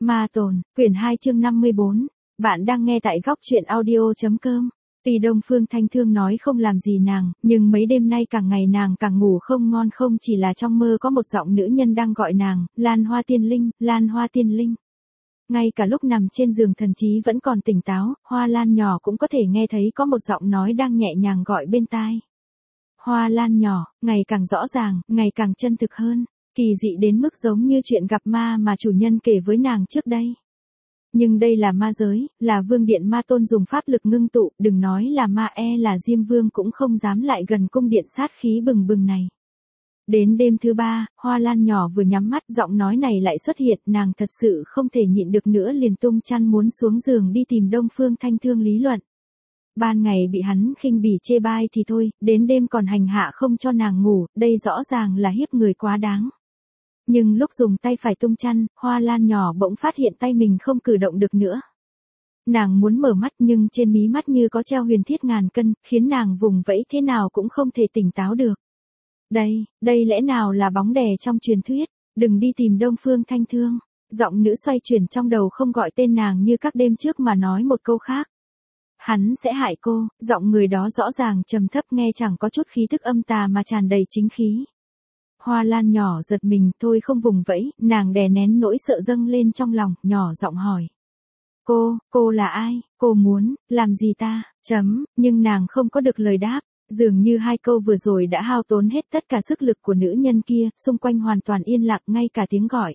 Ma Tồn, quyển 2 chương 54. Bạn đang nghe tại góc truyện audio.com. Tuy Đông Phương Thanh Thương nói không làm gì nàng, nhưng mấy đêm nay càng ngày nàng càng ngủ không ngon, không chỉ là trong mơ có một giọng nữ nhân đang gọi nàng, Lan Hoa Tiên Linh, Lan Hoa Tiên Linh. Ngay cả lúc nằm trên giường thần trí vẫn còn tỉnh táo, Hoa Lan nhỏ cũng có thể nghe thấy có một giọng nói đang nhẹ nhàng gọi bên tai. Hoa Lan nhỏ, ngày càng rõ ràng, ngày càng chân thực hơn. Kỳ dị đến mức giống như chuyện gặp ma mà chủ nhân kể với nàng trước đây. Nhưng đây là ma giới, là vương điện Ma Tôn dùng pháp lực ngưng tụ, đừng nói là ma, là Diêm Vương cũng không dám lại gần cung điện sát khí bừng bừng này. Đến đêm thứ 3, Hoa Lan nhỏ vừa nhắm mắt, giọng nói này lại xuất hiện, nàng thật sự không thể nhịn được nữa, liền tung chăn muốn xuống giường đi tìm Đông Phương Thanh Thương lý luận. Ban ngày bị hắn khinh bỉ chê bai thì thôi, đến đêm còn hành hạ không cho nàng ngủ, đây rõ ràng là hiếp người quá đáng. Nhưng lúc dùng tay phải tung chăn, Hoa Lan nhỏ bỗng phát hiện tay mình không cử động được nữa. Nàng muốn mở mắt nhưng trên mí mắt như có treo huyền thiết ngàn cân, khiến nàng vùng vẫy thế nào cũng không thể tỉnh táo được. Đây lẽ nào là bóng đè trong truyền thuyết, đừng đi tìm Đông Phương Thanh Thương. Giọng nữ xoay chuyển trong đầu không gọi tên nàng như các đêm trước mà nói một câu khác. Hắn sẽ hại cô, giọng người đó rõ ràng trầm thấp nghe chẳng có chút khí tức âm tà mà tràn đầy chính khí. Hoa Lan nhỏ giật mình, thôi không vùng vẫy, nàng đè nén nỗi sợ dâng lên trong lòng, nhỏ giọng hỏi. Cô là ai, cô muốn, làm gì ta, nhưng nàng không có được lời đáp, dường như hai câu vừa rồi đã hao tốn hết tất cả sức lực của nữ nhân kia, xung quanh hoàn toàn yên lặng ngay cả tiếng gọi.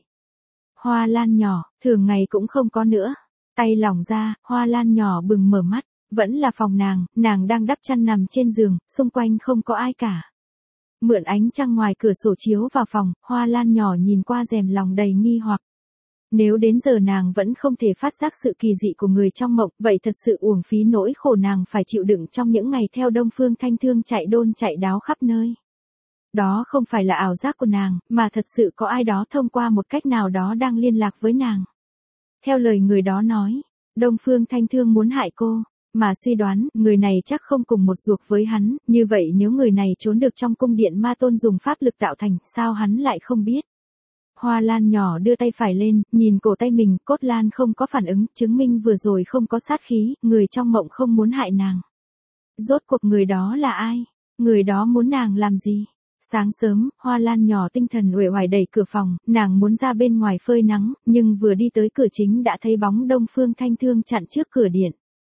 Hoa Lan nhỏ, thường ngày cũng không có nữa, tay lỏng ra, Hoa Lan nhỏ bừng mở mắt, vẫn là phòng nàng đang đắp chăn nằm trên giường, xung quanh không có ai cả. Mượn ánh trăng ngoài cửa sổ chiếu vào phòng, Hoa Lan nhỏ nhìn qua rèm lòng đầy nghi hoặc. Nếu đến giờ nàng vẫn không thể phát giác sự kỳ dị của người trong mộng, vậy thật sự uổng phí nỗi khổ nàng phải chịu đựng trong những ngày theo Đông Phương Thanh Thương chạy đôn chạy đáo khắp nơi. Đó không phải là ảo giác của nàng, mà thật sự có ai đó thông qua một cách nào đó đang liên lạc với nàng. Theo lời người đó nói, Đông Phương Thanh Thương muốn hại cô. Mà suy đoán, người này chắc không cùng một ruột với hắn, như vậy nếu người này trốn được trong cung điện Ma Tôn dùng pháp lực tạo thành, sao hắn lại không biết? Hoa Lan nhỏ đưa tay phải lên, nhìn cổ tay mình, cốt lan không có phản ứng, chứng minh vừa rồi không có sát khí, người trong mộng không muốn hại nàng. Rốt cuộc người đó là ai? Người đó muốn nàng làm gì? Sáng sớm, Hoa Lan nhỏ tinh thần uể oải đẩy cửa phòng, nàng muốn ra bên ngoài phơi nắng, nhưng vừa đi tới cửa chính đã thấy bóng Đông Phương Thanh Thương chặn trước cửa điện.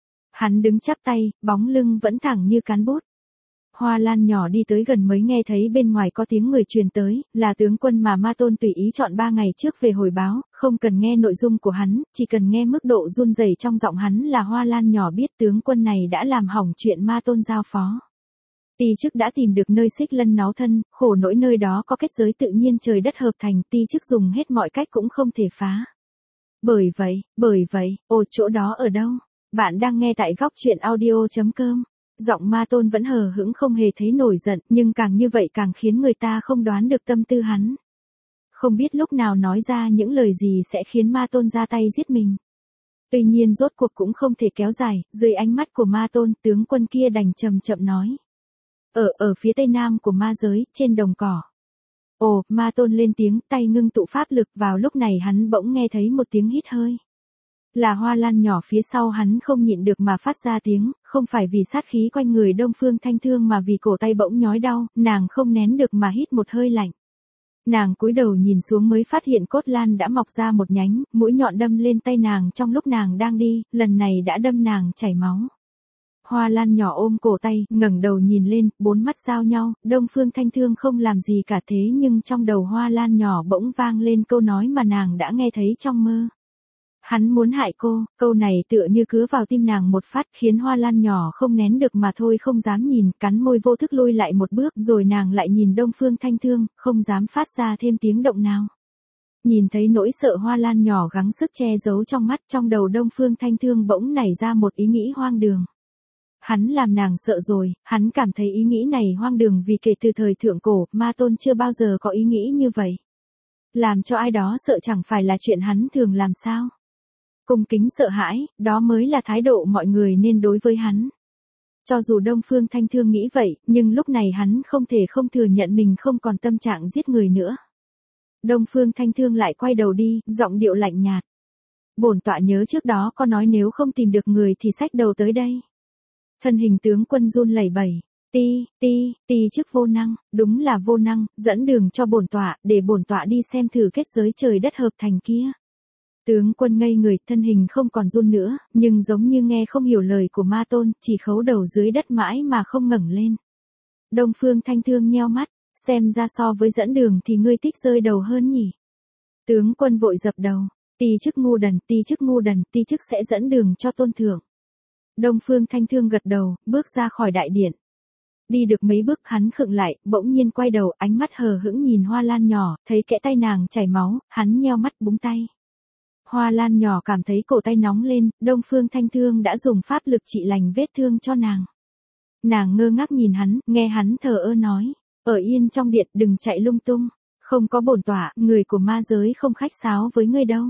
Hắn đứng chắp tay, bóng lưng vẫn thẳng như cán bút. Hoa Lan nhỏ đi tới gần mới nghe thấy bên ngoài có tiếng người truyền tới, là tướng quân mà Ma Tôn tùy ý chọn 3 ngày trước về hồi báo, không cần nghe nội dung của hắn, chỉ cần nghe mức độ run rẩy trong giọng hắn là Hoa Lan nhỏ biết tướng quân này đã làm hỏng chuyện Ma Tôn giao phó. Ti chức đã tìm được nơi Xích Lân náu thân, khổ nỗi nơi đó có kết giới tự nhiên trời đất hợp thành, Ti chức dùng hết mọi cách cũng không thể phá. Bởi vậy, chỗ đó ở đâu? Bạn đang nghe tại góc truyện audio.com. Giọng Ma Tôn vẫn hờ hững không hề thấy nổi giận, nhưng càng như vậy càng khiến người ta không đoán được tâm tư hắn. Không biết lúc nào nói ra những lời gì sẽ khiến Ma Tôn ra tay giết mình. Tuy nhiên rốt cuộc cũng không thể kéo dài, dưới ánh mắt của Ma Tôn, tướng quân kia đành chậm chậm nói. Ở phía tây nam của ma giới, trên đồng cỏ. Ma Tôn lên tiếng, tay ngưng tụ pháp lực, vào lúc này hắn bỗng nghe thấy một tiếng hít hơi. Là Hoa Lan nhỏ phía sau hắn không nhịn được mà phát ra tiếng, không phải vì sát khí quanh người Đông Phương Thanh Thương mà vì cổ tay bỗng nhói đau, nàng không nén được mà hít một hơi lạnh. Nàng cúi đầu nhìn xuống mới phát hiện cốt lan đã mọc ra một nhánh, mũi nhọn đâm lên tay nàng trong lúc nàng đang đi, lần này đã đâm nàng chảy máu. Hoa Lan nhỏ ôm cổ tay, ngẩng đầu nhìn lên, 4 mắt giao nhau, Đông Phương Thanh Thương không làm gì cả thế nhưng trong đầu Hoa Lan nhỏ bỗng vang lên câu nói mà nàng đã nghe thấy trong mơ. Hắn muốn hại cô, câu này tựa như cứa vào tim nàng một phát khiến Hoa Lan nhỏ không nén được mà thôi không dám nhìn, cắn môi vô thức lui lại một bước rồi nàng lại nhìn Đông Phương Thanh Thương, không dám phát ra thêm tiếng động nào. Nhìn thấy nỗi sợ Hoa Lan nhỏ gắng sức che giấu trong mắt, trong đầu Đông Phương Thanh Thương bỗng nảy ra một ý nghĩ hoang đường. Hắn làm nàng sợ rồi, hắn cảm thấy ý nghĩ này hoang đường vì kể từ thời thượng cổ, Ma Tôn chưa bao giờ có ý nghĩ như vậy. Làm cho ai đó sợ chẳng phải là chuyện hắn thường làm sao? Cung kính sợ hãi, đó mới là thái độ mọi người nên đối với hắn. Cho dù Đông Phương Thanh Thương nghĩ vậy, nhưng lúc này hắn không thể không thừa nhận mình không còn tâm trạng giết người nữa. Đông Phương Thanh Thương lại quay đầu đi, giọng điệu lạnh nhạt. Bổn tọa nhớ trước đó có nói nếu không tìm được người thì xách đầu tới đây. Thân hình tướng quân run lẩy bẩy. Ti chức vô năng, đúng là vô năng, dẫn đường cho bổn tọa, để bổn tọa đi xem thử kết giới trời đất hợp thành kia. Tướng quân ngây người, thân hình không còn run nữa, nhưng giống như nghe không hiểu lời của ma tôn, chỉ khấu đầu dưới đất mãi mà không ngẩng lên. Đông Phương Thanh Thương nheo mắt, xem ra so với dẫn đường thì ngươi thích rơi đầu hơn nhỉ. Tướng quân vội dập đầu, ti chức ngu đần, ti chức sẽ dẫn đường cho tôn thượng. Đông Phương Thanh Thương gật đầu, bước ra khỏi đại điện. Đi được mấy bước hắn khựng lại, bỗng nhiên quay đầu, ánh mắt hờ hững nhìn Hoa Lan nhỏ, thấy kẽ tay nàng chảy máu, hắn nheo mắt búng tay. Hoa Lan nhỏ cảm thấy cổ tay nóng lên, Đông Phương Thanh Thương đã dùng pháp lực trị lành vết thương cho nàng. Nàng ngơ ngác nhìn hắn, nghe hắn thờ ơ nói, ở yên trong điện đừng chạy lung tung, không có bổn tọa, người của ma giới không khách sáo với ngươi đâu.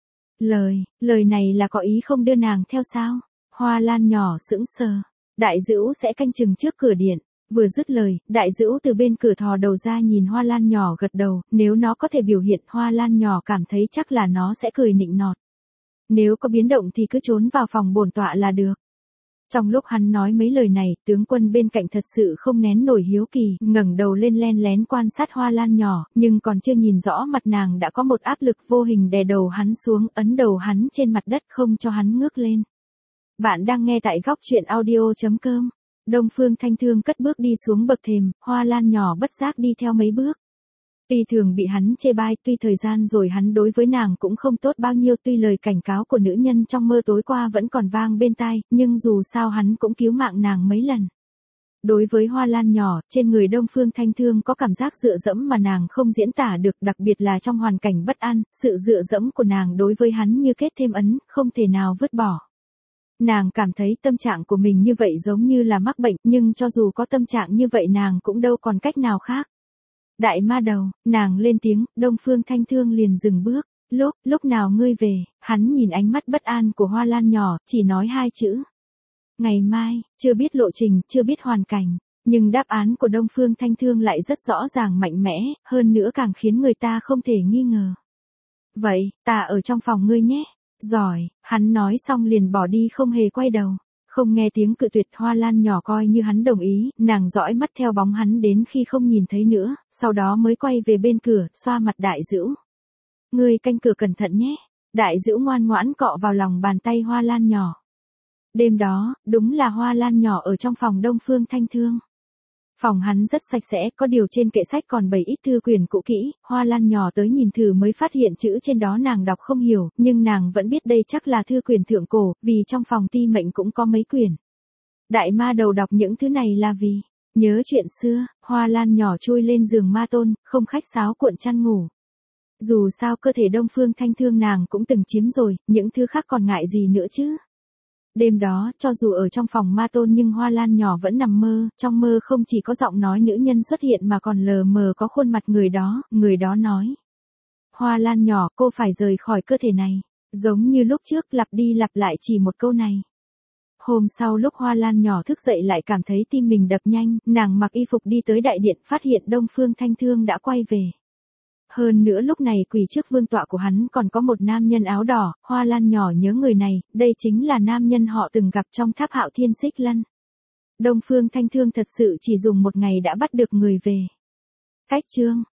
Lời này là có ý không đưa nàng theo sao? Hoa Lan nhỏ sững sờ, đại dữu sẽ canh chừng trước cửa điện. Vừa dứt lời, đại dữu từ bên cửa thò đầu ra nhìn Hoa Lan nhỏ gật đầu, nếu nó có thể biểu hiện Hoa Lan nhỏ cảm thấy chắc là nó sẽ cười nịnh nọt. Nếu có biến động thì cứ trốn vào phòng bổn tọa là được. Trong lúc hắn nói mấy lời này, tướng quân bên cạnh thật sự không nén nổi hiếu kỳ, ngẩng đầu lên len lén quan sát Hoa Lan nhỏ, nhưng còn chưa nhìn rõ mặt nàng đã có một áp lực vô hình đè đầu hắn xuống, ấn đầu hắn trên mặt đất không cho hắn ngước lên. Bạn đang nghe tại góc truyện audio.com. Đông Phương Thanh Thương cất bước đi xuống bậc thềm, Hoa Lan nhỏ bất giác đi theo mấy bước. Tuy thường bị hắn chê bai, tuy thời gian rồi hắn đối với nàng cũng không tốt bao nhiêu, tuy lời cảnh cáo của nữ nhân trong mơ tối qua vẫn còn vang bên tai, nhưng dù sao hắn cũng cứu mạng nàng mấy lần. Đối với Hoa Lan nhỏ, trên người Đông Phương Thanh Thương có cảm giác dựa dẫm mà nàng không diễn tả được, đặc biệt là trong hoàn cảnh bất an, sự dựa dẫm của nàng đối với hắn như kết thêm ấn, không thể nào vứt bỏ. Nàng cảm thấy tâm trạng của mình như vậy giống như là mắc bệnh, nhưng cho dù có tâm trạng như vậy nàng cũng đâu còn cách nào khác. Đại ma đầu, nàng lên tiếng, Đông Phương Thanh Thương liền dừng bước. Lúc nào ngươi về? Hắn nhìn ánh mắt bất an của Hoa Lan nhỏ, chỉ nói hai chữ. Ngày mai, chưa biết lộ trình, chưa biết hoàn cảnh. Nhưng đáp án của Đông Phương Thanh Thương lại rất rõ ràng mạnh mẽ, hơn nữa càng khiến người ta không thể nghi ngờ. Vậy, ta ở trong phòng ngươi nhé. Giỏi, hắn nói xong liền bỏ đi không hề quay đầu. Không nghe tiếng cự tuyệt, Hoa Lan nhỏ coi như hắn đồng ý, nàng dõi mắt theo bóng hắn đến khi không nhìn thấy nữa, sau đó mới quay về bên cửa, xoa mặt đại dữu. Ngươi canh cửa cẩn thận nhé. Đại dữu ngoan ngoãn cọ vào lòng bàn tay Hoa Lan nhỏ. Đêm đó, đúng là Hoa Lan nhỏ ở trong phòng Đông Phương Thanh Thương. Phòng hắn rất sạch sẽ, có điều trên kệ sách còn bày ít thư quyển cũ kỹ, Hoa Lan nhỏ tới nhìn thử mới phát hiện chữ trên đó nàng đọc không hiểu, nhưng nàng vẫn biết đây chắc là thư quyển thượng cổ, vì trong phòng ti mệnh cũng có mấy quyển. Đại ma đầu đọc những thứ này là vì nhớ chuyện xưa, Hoa Lan nhỏ chui lên giường ma tôn, không khách sáo cuộn chăn ngủ. Dù sao cơ thể Đông Phương Thanh Thương nàng cũng từng chiếm rồi, những thứ khác còn ngại gì nữa chứ. Đêm đó, cho dù ở trong phòng ma tôn nhưng Hoa Lan nhỏ vẫn nằm mơ, trong mơ không chỉ có giọng nói nữ nhân xuất hiện mà còn lờ mờ có khuôn mặt người đó nói. Hoa Lan nhỏ, cô phải rời khỏi cơ thể này. Giống như lúc trước lặp đi lặp lại chỉ một câu này. Hôm sau lúc Hoa Lan nhỏ thức dậy lại cảm thấy tim mình đập nhanh, nàng mặc y phục đi tới đại điện phát hiện Đông Phương Thanh Thương đã quay về. Hơn nữa lúc này quỳ trước vương tọa của hắn còn có một nam nhân áo đỏ, Hoa Lan nhỏ nhớ người này, đây chính là nam nhân họ từng gặp trong tháp Hạo Thiên Xích Lân. Đông Phương Thanh Thương thật sự chỉ dùng một ngày đã bắt được người về. Cách chương